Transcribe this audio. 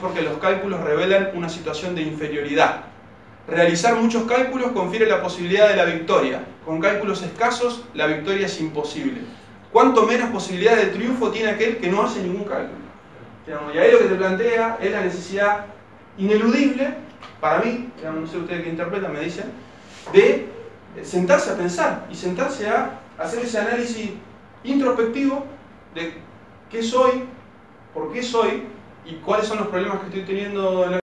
porque los cálculos revelan una situación de inferioridad. Realizar muchos cálculos confiere la posibilidad de la victoria. Con cálculos escasos, la victoria es imposible. Cuanto menos posibilidad de triunfo tiene aquel que no hace ningún cálculo. Y ahí lo que te plantea es la necesidad ineludible, para mí, no sé ustedes qué interpretan, me dicen, de sentarse a pensar y sentarse a hacer ese análisis introspectivo de qué soy, por qué soy y cuáles son los problemas que estoy teniendo en la